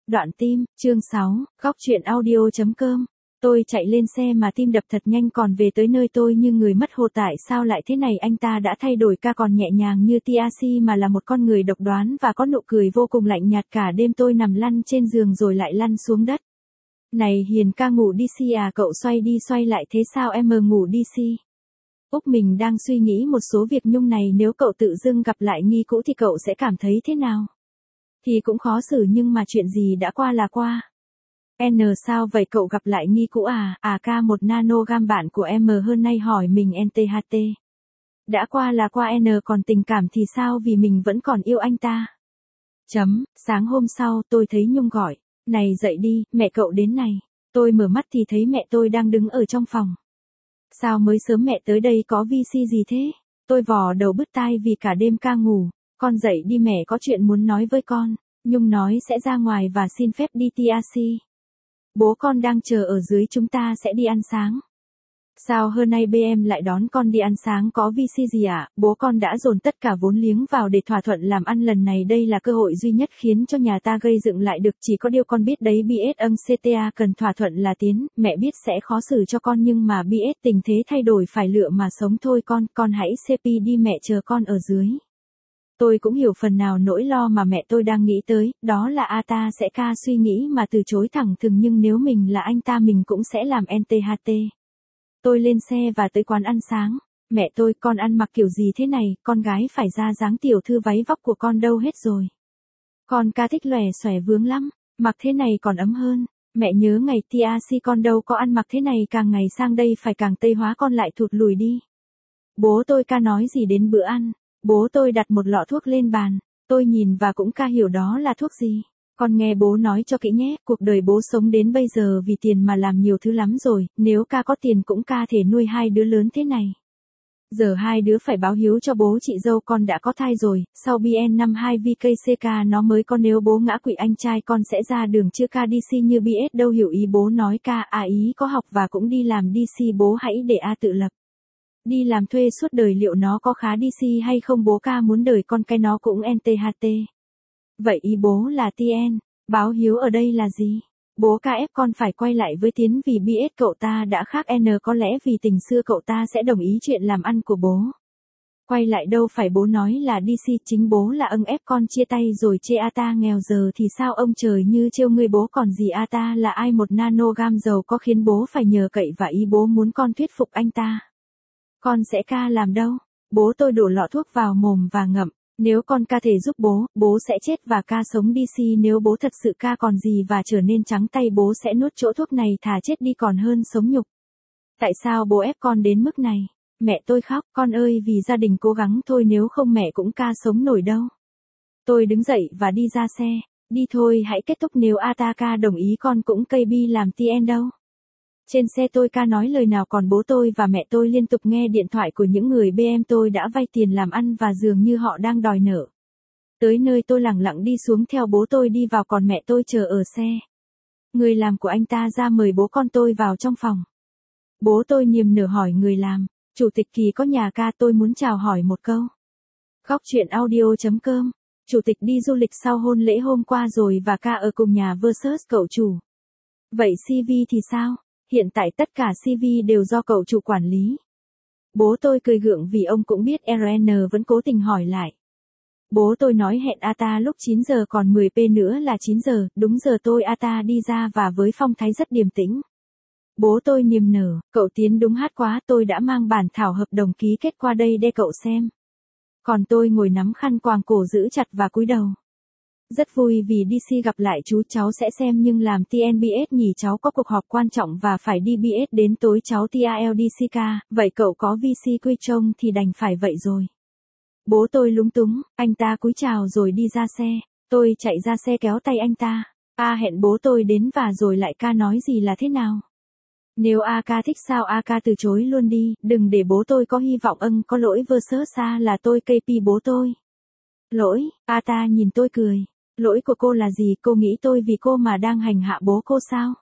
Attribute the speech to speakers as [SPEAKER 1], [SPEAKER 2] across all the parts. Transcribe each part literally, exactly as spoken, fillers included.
[SPEAKER 1] Đoạn tim, chương sáu, góc truyện audio.com. Tôi chạy lên xe mà tim đập thật nhanh, còn về tới nơi tôi như người mất hồn. Tại sao lại thế này? Anh ta đã thay đổi, ca còn nhẹ nhàng như tê a xê mà là một con người độc đoán và có nụ cười vô cùng lạnh nhạt. Cả đêm tôi nằm lăn trên giường rồi lại lăn xuống đất. Này Hiền ca, ngủ đi si à? Cậu xoay đi xoay lại thế sao em? Mờ ngủ đi si. Úc mình đang suy nghĩ một số việc Nhung này, nếu cậu tự dưng gặp lại Nghi cũ thì cậu sẽ cảm thấy thế nào? Thì cũng khó xử nhưng mà chuyện gì đã qua là qua. N sao vậy, cậu gặp lại Nghi cũ à? À ca, một nanogam bạn của em hơn nay hỏi mình en tê hát tê. Đã qua là qua N, còn tình cảm thì sao, vì mình vẫn còn yêu anh ta. Chấm, sáng hôm sau tôi thấy Nhung gọi. Này dậy đi, mẹ cậu đến này. Tôi mở mắt thì thấy mẹ tôi đang đứng ở trong phòng. Sao mới sớm mẹ tới đây, có vi si gì thế? Tôi vò đầu bứt tai vì cả đêm ca ngủ. Con dậy đi, mẹ có chuyện muốn nói với con. Nhung nói sẽ ra ngoài và xin phép đi tê a xê. Bố con đang chờ ở dưới, chúng ta sẽ đi ăn sáng. Sao hôm nay bê em lại đón con đi ăn sáng, có vi si gì ạ? À? Bố con đã dồn tất cả vốn liếng vào để thỏa thuận làm ăn lần này, đây là cơ hội duy nhất khiến cho nhà ta gây dựng lại được. Chỉ có điều con biết đấy, bê ét âng xê tê a cần thỏa thuận là tiến, mẹ biết sẽ khó xử cho con nhưng mà bê ét tình thế thay đổi, phải lựa mà sống thôi con, con hãy xê pê đi, mẹ chờ con ở dưới. Tôi cũng hiểu phần nào nỗi lo mà mẹ tôi đang nghĩ tới, đó là a ta sẽ ca suy nghĩ mà từ chối thẳng thừng, nhưng nếu mình là anh ta mình cũng sẽ làm en tê hát tê. Tôi lên xe và tới quán ăn sáng. Mẹ tôi, con ăn mặc kiểu gì thế này, con gái phải ra dáng tiểu thư, váy vóc của con đâu hết rồi? Con ca thích lòe xòe vướng lắm, mặc thế này còn ấm hơn. Mẹ nhớ ngày tê a xê con đâu có ăn mặc thế này, càng ngày sang đây phải càng tây hóa, con lại thụt lùi đi. Bố tôi ca nói gì đến bữa ăn? Bố tôi đặt một lọ thuốc lên bàn. Tôi nhìn và cũng ca hiểu đó là thuốc gì. Con nghe bố nói cho kỹ nhé, cuộc đời bố sống đến bây giờ vì tiền mà làm nhiều thứ lắm rồi, nếu ca có tiền cũng ca thể nuôi hai đứa lớn thế này. Giờ hai đứa phải báo hiếu cho bố. Chị dâu con đã có thai rồi, sau bê en năm hai vê ca xê ca nó mới có, nếu bố ngã quỵ anh trai con sẽ ra đường chưa ca? đê xê như bê ét đâu hiểu ý bố nói ca, à ý có học và cũng đi làm đê xê, bố hãy để a tự lập. Đi làm thuê suốt đời liệu nó có khá đê xê hay không? Bố ca muốn đời con cái nó cũng en tê hát tê. Vậy ý bố là tê en, báo hiếu ở đây là gì? Bố ca ép con phải quay lại với Tiến vì bê ét cậu ta đã khác N, có lẽ vì tình xưa cậu ta sẽ đồng ý chuyện làm ăn của bố. Quay lại đâu phải, bố nói là đê xê, chính bố là ưng ép con chia tay rồi chê a ta nghèo, giờ thì sao ông trời như trêu người, bố còn gì a ta là ai, một nanogam giàu có khiến bố phải nhờ cậy, và ý bố muốn con thuyết phục anh ta. Con sẽ ca làm đâu? Bố tôi đổ lọ thuốc vào mồm và ngậm. Nếu con ca thể giúp bố, bố sẽ chết và ca sống đê xê. Nếu bố thật sự ca còn gì và trở nên trắng tay, bố sẽ nuốt chỗ thuốc này, thà chết đi còn hơn sống nhục. Tại sao bố ép con đến mức này? Mẹ tôi khóc, con ơi vì gia đình cố gắng thôi, nếu không mẹ cũng ca sống nổi đâu. Tôi đứng dậy và đi ra xe. Đi thôi, hãy kết thúc, nếu a ta ca đồng ý con cũng cây bi làm tê en đâu. Trên xe tôi ca nói lời nào, còn bố tôi và mẹ tôi liên tục nghe điện thoại của những người bê em tôi đã vay tiền làm ăn và dường như họ đang đòi nợ. Tới nơi tôi lẳng lặng đi xuống theo bố tôi đi vào, còn mẹ tôi chờ ở xe. Người làm của anh ta ra mời bố con tôi vào trong phòng. Bố tôi niềm nở hỏi người làm, Chủ tịch Kỳ có nhà ca, tôi muốn chào hỏi một câu. Góc truyện audio.com. Chủ tịch đi du lịch sau hôn lễ hôm qua rồi và ca ở cùng nhà versus cậu chủ. Vậy xê vê thì sao? Hiện tại tất cả xê vê đều do cậu chủ quản lý. Bố tôi cười gượng vì ông cũng biết rờ en vẫn cố tình hỏi lại. Bố tôi nói hẹn a ta lúc chín giờ, còn mười phút nữa là chín giờ, đúng giờ tôi a ta đi ra và với phong thái rất điềm tĩnh. Bố tôi niềm nở, cậu Tiến đúng hát quá, tôi đã mang bản thảo hợp đồng ký kết qua đây để cậu xem. Còn tôi ngồi nắm khăn quàng cổ giữ chặt và cúi đầu. Rất vui vì đê xê gặp lại chú, cháu sẽ xem nhưng làm tê en bê ét nhỉ, cháu có cuộc họp quan trọng và phải đi bê ét đến tối, cháu tê a lờ đê xê ca, vậy cậu có vê xê quy trông thì đành phải vậy rồi. Bố tôi lúng túng, anh ta cúi chào rồi đi ra xe, tôi chạy ra xe kéo tay anh ta, a hẹn bố tôi đến và rồi lại ca nói gì là thế nào? Nếu a ca thích sao a ca từ chối luôn đi, đừng để bố tôi có hy vọng âng có lỗi versus a là tôi ca pê bố tôi. Lỗi, a ta nhìn tôi cười. Lỗi của cô là gì, cô nghĩ tôi vì cô mà đang hành hạ bố cô sao?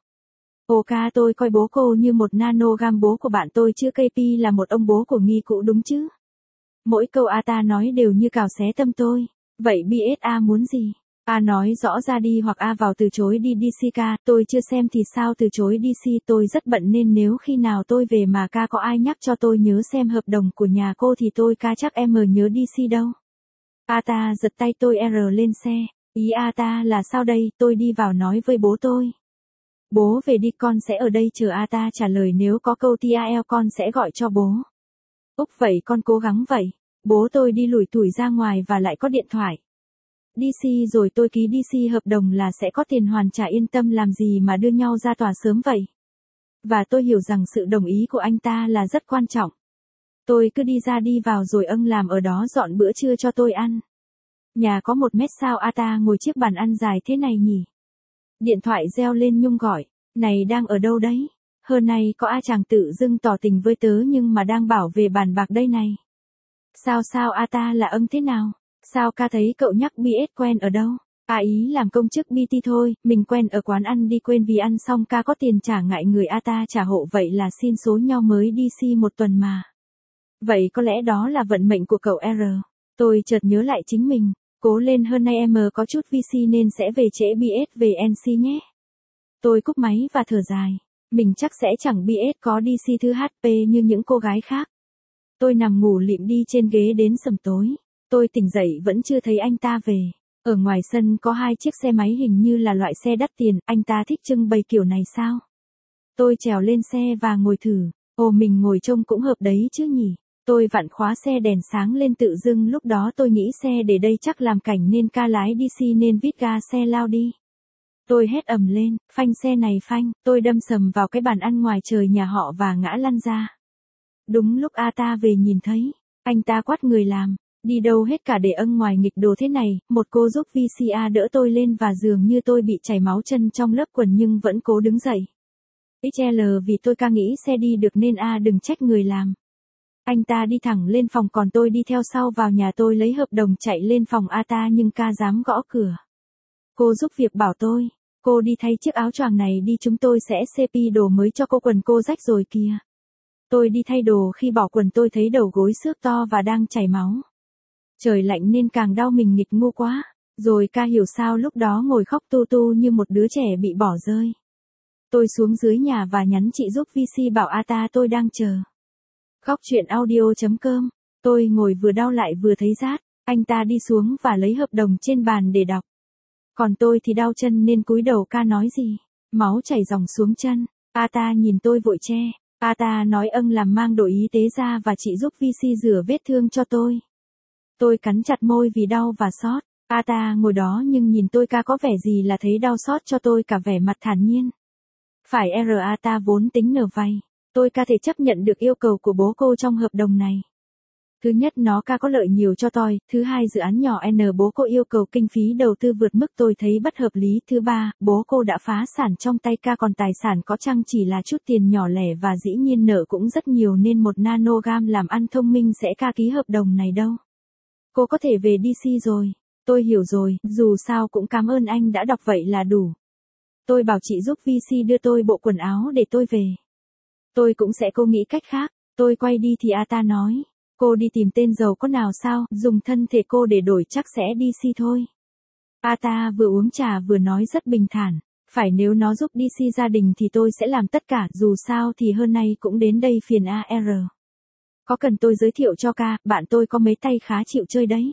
[SPEAKER 1] Ồ ca, tôi coi bố cô như một nanogam bố của bạn tôi chứ ca pê là một ông bố của Nghi cũ đúng chứ? Mỗi câu a ta nói đều như cào xé tâm tôi. Vậy bê ét a muốn gì? A nói rõ ra đi hoặc A vào từ chối đi đi xê ca, tôi chưa xem thì sao từ chối đi xê, tôi rất bận nên nếu khi nào tôi về mà ca có ai nhắc cho tôi nhớ xem hợp đồng của nhà cô thì tôi ca chắc em mờ nhớ đi xê đâu. A ta giật tay tôi R lên xe, ý A ta là sao đây, tôi đi vào nói với bố tôi. Bố về đi con sẽ ở đây chờ A ta trả lời nếu có câu tê a lờ con sẽ gọi cho bố. Úc vậy con cố gắng vậy, bố tôi đi lủi thủi ra ngoài và lại có điện thoại. đê xê rồi tôi ký đê xê hợp đồng là sẽ có tiền hoàn trả yên tâm làm gì mà đưa nhau ra tòa sớm vậy. Và tôi hiểu rằng sự đồng ý của anh ta là rất quan trọng. Tôi cứ đi ra đi vào rồi âng làm ở đó dọn bữa trưa cho tôi ăn. Nhà có một mét sao A ta ngồi chiếc bàn ăn dài thế này nhỉ? Điện thoại reo lên Nhung gọi, này đang ở đâu đấy? Hôm nay có A chàng tự dưng tỏ tình với tớ nhưng mà đang bảo về bàn bạc đây này. Sao sao A ta là âng thế nào? Sao ca thấy cậu nhắc bê ét quen ở đâu? À ý làm công chức bê tê thôi, mình quen ở quán ăn đi quên vì ăn xong ca có tiền trả ngại người A ta trả hộ vậy là xin số nhau mới đi xê một tuần mà. Vậy có lẽ đó là vận mệnh của cậu R. Tôi chợt nhớ lại chính mình, cố lên hơn nay em có chút vê xê nên sẽ về trễ bê ét về en xê nhé. Tôi cúp máy và thở dài, mình chắc sẽ chẳng bê ét có đê xê thứ hát pê như những cô gái khác. Tôi nằm ngủ lịm đi trên ghế đến sầm tối. Tôi tỉnh dậy vẫn chưa thấy anh ta về. Ở ngoài sân có hai chiếc xe máy hình như là loại xe đắt tiền, anh ta thích trưng bày kiểu này sao? Tôi trèo lên xe và ngồi thử. Ồ mình ngồi trông cũng hợp đấy chứ nhỉ? Tôi vặn khóa xe đèn sáng lên tự dưng lúc đó tôi nghĩ xe để đây chắc làm cảnh nên ca lái đê xê nên vít ga xe lao đi. Tôi hét ầm lên, phanh xe này phanh, tôi đâm sầm vào cái bàn ăn ngoài trời nhà họ và ngã lăn ra. Đúng lúc A ta về nhìn thấy, anh ta quát người làm. Đi đâu hết cả để âng ngoài nghịch đồ thế này, một cô giúp vê xê a đỡ tôi lên và dường như tôi bị chảy máu chân trong lớp quần nhưng vẫn cố đứng dậy. ích lờ vì tôi ca nghĩ xe đi được nên A đừng trách người làm. Anh ta đi thẳng lên phòng còn tôi đi theo sau vào nhà tôi lấy hợp đồng chạy lên phòng A ta nhưng ca dám gõ cửa. Cô giúp việc bảo tôi, cô đi thay chiếc áo choàng này đi chúng tôi sẽ xê pê đồ mới cho cô quần cô rách rồi kìa. Tôi đi thay đồ khi bỏ quần tôi thấy đầu gối xước to và đang chảy máu. Trời lạnh nên càng đau mình nghịch ngu quá, rồi ca hiểu sao lúc đó ngồi khóc tu tu như một đứa trẻ bị bỏ rơi. Tôi xuống dưới nhà và nhắn chị giúp vê xê bảo A ta tôi đang chờ. Góc truyện audio chấm com, tôi ngồi vừa đau lại vừa thấy rát, anh ta đi xuống và lấy hợp đồng trên bàn để đọc. Còn tôi thì đau chân nên cúi đầu ca nói gì, máu chảy ròng xuống chân, A ta nhìn tôi vội che, A ta nói âng làm mang đồ y tế ra và chị giúp vê xê rửa vết thương cho tôi. Tôi cắn chặt môi vì đau và xót. A ta ngồi đó nhưng nhìn tôi ca có vẻ gì là thấy đau xót cho tôi cả vẻ mặt thản nhiên. Phải R A ta vốn tính nở vay. Tôi ca thể chấp nhận được yêu cầu của bố cô trong hợp đồng này. Thứ nhất nó ca có lợi nhiều cho tôi. Thứ hai dự án nhỏ N bố cô yêu cầu kinh phí đầu tư vượt mức tôi thấy bất hợp lý. Thứ ba, bố cô đã phá sản trong tay ca còn tài sản có chăng chỉ là chút tiền nhỏ lẻ và dĩ nhiên nợ cũng rất nhiều nên một nanogam làm ăn thông minh sẽ ca ký hợp đồng này đâu. Cô có thể về đê xê rồi. Tôi hiểu rồi, dù sao cũng cảm ơn anh đã đọc vậy là đủ. Tôi bảo chị giúp vê xê đưa tôi bộ quần áo để tôi về. Tôi cũng sẽ cố nghĩ cách khác. Tôi quay đi thì A ta nói. Cô đi tìm tên giàu có nào sao, dùng thân thể cô để đổi chắc sẽ đê xê thôi. A ta vừa uống trà vừa nói rất bình thản. Phải nếu nó giúp đê xê gia đình thì tôi sẽ làm tất cả, dù sao thì hơn nay cũng đến đây phiền A R. Có cần tôi giới thiệu cho ca, bạn tôi có mấy tay khá chịu chơi đấy.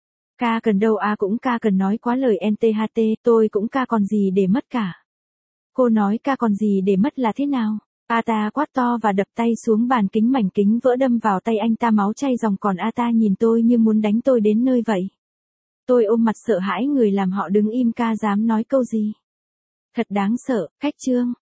[SPEAKER 1] Ca cần đâu A cũng ca cần nói quá lời em tê hát tê, tôi cũng ca còn gì để mất cả. Cô nói ca còn gì để mất là thế nào? A ta quát to và đập tay xuống bàn kính mảnh kính vỡ đâm vào tay anh ta máu chay ròng còn A ta nhìn tôi như muốn đánh tôi đến nơi vậy. Tôi ôm mặt sợ hãi người làm họ đứng im ca dám nói câu gì. Thật đáng sợ, cách chương.